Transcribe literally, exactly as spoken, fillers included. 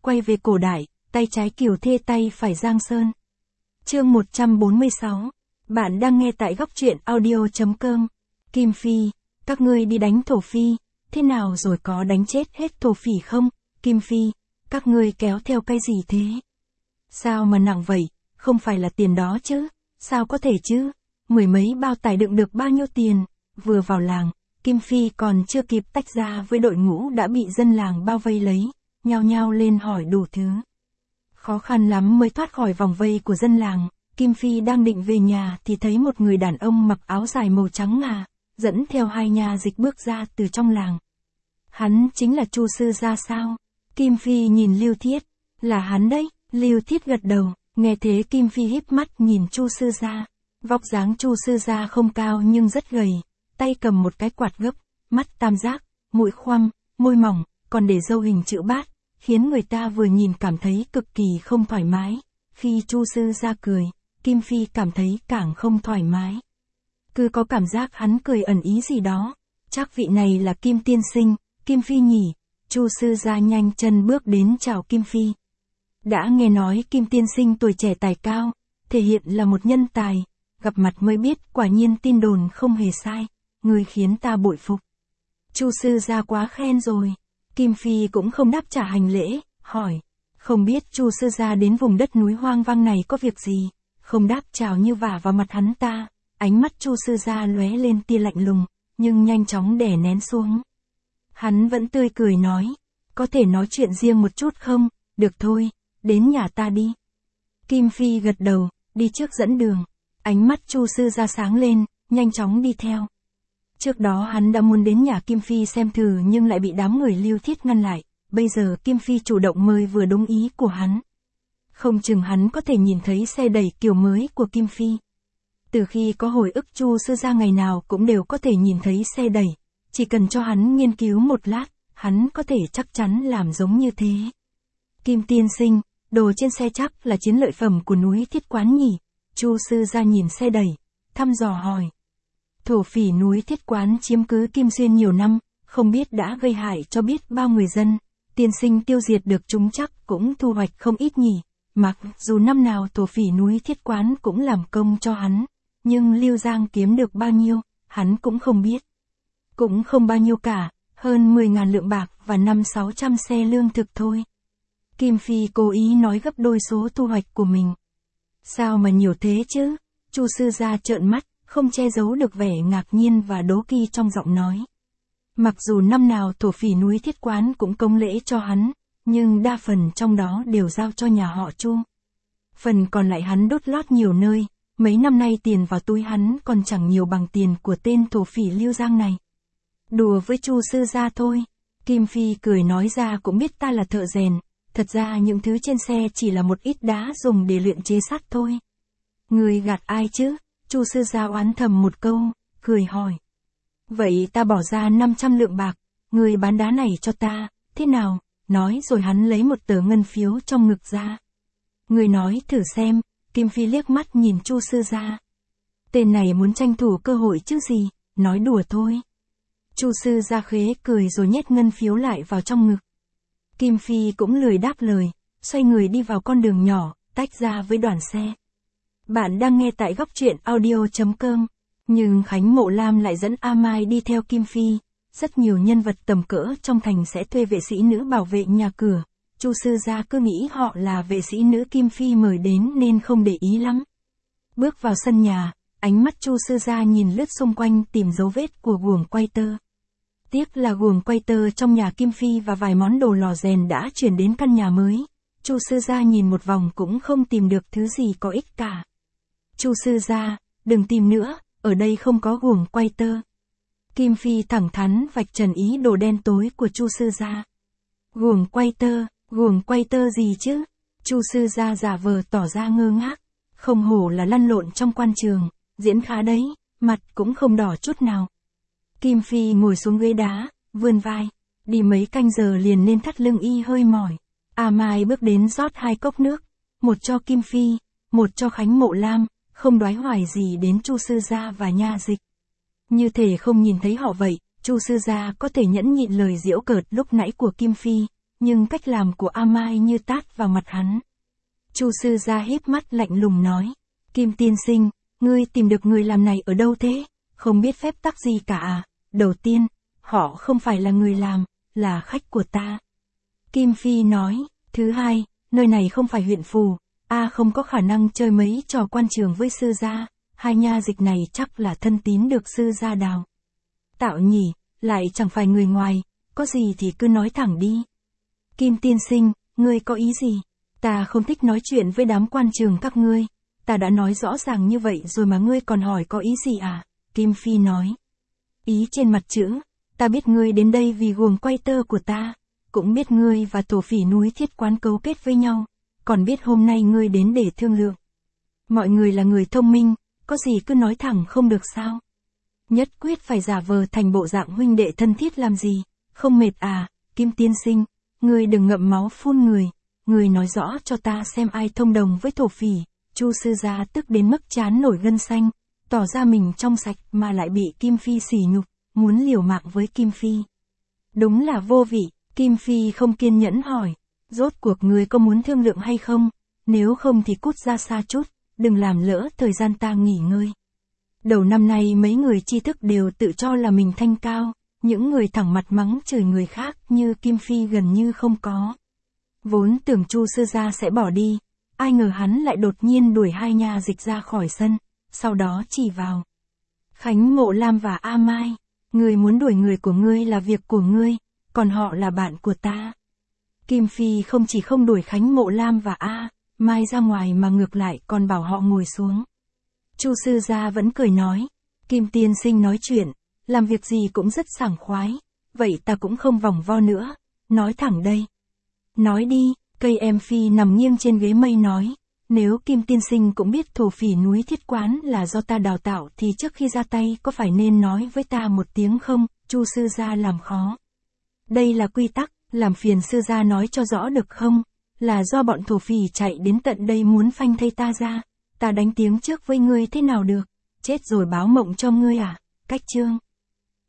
quay về cổ đại, tay trái Kiều Thê tay phải Giang Sơn. Chương một trăm bốn mươi sáu. Bạn đang nghe tại góc truyện audio chấm com. Kim Phi, các ngươi đi đánh Thổ Phi, thế nào rồi có đánh chết hết Thổ Phỉ không? Kim Phi, các ngươi kéo theo cái gì thế? Sao mà nặng vậy, không phải là tiền đó chứ? Sao có thể chứ? Mười mấy bao tải đựng được bao nhiêu tiền? Vừa vào làng, Kim Phi còn chưa kịp tách ra với đội ngũ đã bị dân làng bao vây lấy, nhao nhao lên hỏi đủ thứ. Khó khăn lắm mới thoát khỏi vòng vây của dân làng, Kim Phi đang định về nhà thì thấy một người đàn ông mặc áo dài màu trắng ngà, dẫn theo hai nha dịch bước ra từ trong làng. Hắn chính là Chu Sư Gia sao? Kim Phi nhìn Lưu Thiết, là hắn đấy. Lưu Thiết gật đầu, nghe thế Kim Phi híp mắt nhìn Chu Sư Gia. Vóc dáng Chu Sư Gia không cao nhưng rất gầy, tay cầm một cái quạt gấp, mắt tam giác, mũi khoăm, môi mỏng, còn để râu hình chữ bát, khiến người ta vừa nhìn cảm thấy cực kỳ không thoải mái. Khi Chu Sư Gia cười, Kim Phi cảm thấy càng không thoải mái. Cứ có cảm giác hắn cười ẩn ý gì đó. Chắc vị này là Kim tiên sinh, Kim Phi nhỉ? Chu Sư Gia nhanh chân bước đến chào Kim Phi. Đã nghe nói Kim tiên sinh tuổi trẻ tài cao, thể hiện là một nhân tài, gặp mặt mới biết quả nhiên tin đồn không hề sai, người khiến ta bội phục. Chu Sư Gia quá khen rồi. Kim Phi cũng không đáp trả hành lễ, hỏi, không biết Chu Sư Gia đến vùng đất núi hoang vang này có việc gì? Không đáp chào như vả vào mặt hắn ta, ánh mắt Chu Sư Gia lóe lên tia lạnh lùng, nhưng nhanh chóng đè nén xuống. Hắn vẫn tươi cười nói, có thể nói chuyện riêng một chút không? Được thôi, đến nhà ta đi. Kim Phi gật đầu, đi trước dẫn đường. Ánh mắt Chu Sư Gia sáng lên, nhanh chóng đi theo. Trước đó hắn đã muốn đến nhà Kim Phi xem thử nhưng lại bị đám người Lưu Thiết ngăn lại. Bây giờ Kim Phi chủ động mời vừa đúng ý của hắn. Không chừng hắn có thể nhìn thấy xe đẩy kiểu mới của Kim Phi. Từ khi có hồi ức Chu Sư Gia ngày nào cũng đều có thể nhìn thấy xe đẩy. Chỉ cần cho hắn nghiên cứu một lát, hắn có thể chắc chắn làm giống như thế. Kim tiên sinh, đồ trên xe chắc là chiến lợi phẩm của núi Thiết Quán nhỉ? Chu Sư Gia nhìn xe đẩy, thăm dò hỏi. Thổ Phỉ núi Thiết Quán chiếm cứ Kim Xuyên nhiều năm, không biết đã gây hại cho biết bao người dân. Tiên sinh tiêu diệt được chúng chắc cũng thu hoạch không ít nhỉ. Mặc dù năm nào Thổ Phỉ núi Thiết Quán cũng làm công cho hắn, nhưng Lưu Giang kiếm được bao nhiêu, hắn cũng không biết. Cũng không bao nhiêu cả, hơn mười ngàn lượng bạc và năm sáu trăm xe lương thực thôi. Kim Phi cố ý nói gấp đôi số thu hoạch của mình. Sao mà nhiều thế chứ? Chu Sư Gia trợn mắt, không che giấu được vẻ ngạc nhiên và đố kỵ trong giọng nói. Mặc dù năm nào Thổ Phỉ núi Thiết Quán cũng cống lễ cho hắn, nhưng đa phần trong đó đều giao cho nhà họ Chu. Phần còn lại hắn đốt lót nhiều nơi, mấy năm nay tiền vào túi hắn còn chẳng nhiều bằng tiền của tên Thổ Phỉ Lưu Giang này. Đùa với Chu Sư Gia thôi. Kim Phi cười nói ra cũng biết ta là thợ rèn, thật ra những thứ trên xe chỉ là một ít đá dùng để luyện chế sắt thôi. Người gạt ai chứ? Chu Sư Gia oán thầm một câu, cười hỏi. Vậy ta bỏ ra năm trăm lượng bạc, người bán đá này cho ta, thế nào? Nói rồi hắn lấy một tờ ngân phiếu trong ngực ra. Người nói thử xem. Kim Phi liếc mắt nhìn Chu Sư Gia. Tên này muốn tranh thủ cơ hội chứ gì, nói đùa thôi. Chu Sư Gia khế cười rồi nhét ngân phiếu lại vào trong ngực. Kim Phi cũng lười đáp lời, xoay người đi vào con đường nhỏ, tách ra với đoàn xe. Bạn đang nghe tại góc truyện audio chấm com. Nhưng Khánh Mộ Lam lại dẫn A Mai đi theo Kim Phi. Rất nhiều nhân vật tầm cỡ trong thành sẽ thuê vệ sĩ nữ bảo vệ nhà cửa. Chu Sư Gia cứ nghĩ họ là vệ sĩ nữ Kim Phi mời đến nên không để ý lắm. Bước vào sân nhà, ánh mắt Chu Sư Gia nhìn lướt xung quanh tìm dấu vết của guồng quay tơ. Tiếc là guồng quay tơ trong nhà Kim Phi và vài món đồ lò rèn đã chuyển đến căn nhà mới. Chu Sư Gia nhìn một vòng cũng không tìm được thứ gì có ích cả. Chu Sư Gia, đừng tìm nữa, ở đây không có guồng quay tơ. Kim Phi thẳng thắn vạch trần ý đồ đen tối của Chu Sư Gia. Guồng quay tơ, guồng quay tơ gì chứ? Chu Sư Gia giả vờ tỏ ra ngơ ngác. Không hổ là lăn lộn trong quan trường, diễn khá đấy, mặt cũng không đỏ chút nào. Kim Phi ngồi xuống ghế đá, vươn vai, đi mấy canh giờ liền nên thắt lưng y hơi mỏi. A Mai bước đến rót hai cốc nước, một cho Kim Phi, một cho Khánh Mộ Lam, không đoái hoài gì đến Chu Sư Gia và nha dịch. Như thể không nhìn thấy họ vậy, Chu Sư Gia có thể nhẫn nhịn lời giễu cợt lúc nãy của Kim Phi, nhưng cách làm của A Mai như tát vào mặt hắn. Chu sư gia híp mắt lạnh lùng nói, Kim tiên sinh, ngươi tìm được người làm này ở đâu thế, không biết phép tắc gì cả à? Đầu tiên, họ không phải là người làm, là khách của ta. Kim Phi nói, thứ hai, nơi này không phải huyện phù, A không có khả năng chơi mấy trò quan trường với sư gia, hai nha dịch này chắc là thân tín được sư gia đào tạo nhỉ, lại chẳng phải người ngoài, có gì thì cứ nói thẳng đi. Kim tiên sinh, ngươi có ý gì? Ta không thích nói chuyện với đám quan trường các ngươi, ta đã nói rõ ràng như vậy rồi mà ngươi còn hỏi có ý gì à? Kim Phi nói, ý trên mặt chữ, ta biết ngươi đến đây vì guồng quay tơ của ta, cũng biết ngươi và thổ phỉ núi Thiết Quán cấu kết với nhau, còn biết hôm nay ngươi đến để thương lượng. Mọi người là người thông minh, có gì cứ nói thẳng không được sao? Nhất quyết phải giả vờ thành bộ dạng huynh đệ thân thiết làm gì, không mệt à? Kim tiên sinh, ngươi đừng ngậm máu phun người, ngươi nói rõ cho ta xem ai thông đồng với thổ phỉ. Chu sư gia tức đến mức trán nổi gân xanh, tỏ ra mình trong sạch mà lại bị Kim Phi sỉ nhục, muốn liều mạng với Kim Phi. Đúng là vô vị. Kim Phi không kiên nhẫn hỏi, rốt cuộc ngươi có muốn thương lượng hay không? Nếu không thì cút ra xa chút, đừng làm lỡ thời gian ta nghỉ ngơi. Đầu năm nay mấy người tri thức đều tự cho là mình thanh cao, những người thẳng mặt mắng chửi người khác như Kim Phi gần như không có. Vốn tưởng Chu sư gia sẽ bỏ đi, ai ngờ hắn lại đột nhiên đuổi hai nha dịch ra khỏi sân, sau đó chỉ vào Khánh Mộ Lam và A Mai, ngươi muốn đuổi người của ngươi là việc của ngươi, còn họ là bạn của ta. Kim Phi không chỉ không đuổi Khánh Mộ Lam và A Mai ra ngoài mà ngược lại còn bảo họ ngồi xuống. Chu sư gia vẫn cười nói, Kim tiên sinh nói chuyện, làm việc gì cũng rất sảng khoái, vậy ta cũng không vòng vo nữa, nói thẳng đây. Nói đi, cây em Phi nằm nghiêng trên ghế mây nói, nếu Kim tiên sinh cũng biết thổ phỉ núi Thiết Quán là do ta đào tạo thì trước khi ra tay có phải nên nói với ta một tiếng không? Chu sư gia làm khó. Đây là quy tắc, làm phiền sư gia nói cho rõ được không? Là do bọn thổ phỉ chạy đến tận đây muốn phanh thây ta ra, ta đánh tiếng trước với ngươi thế nào được? Chết rồi báo mộng cho ngươi à? Cách chương.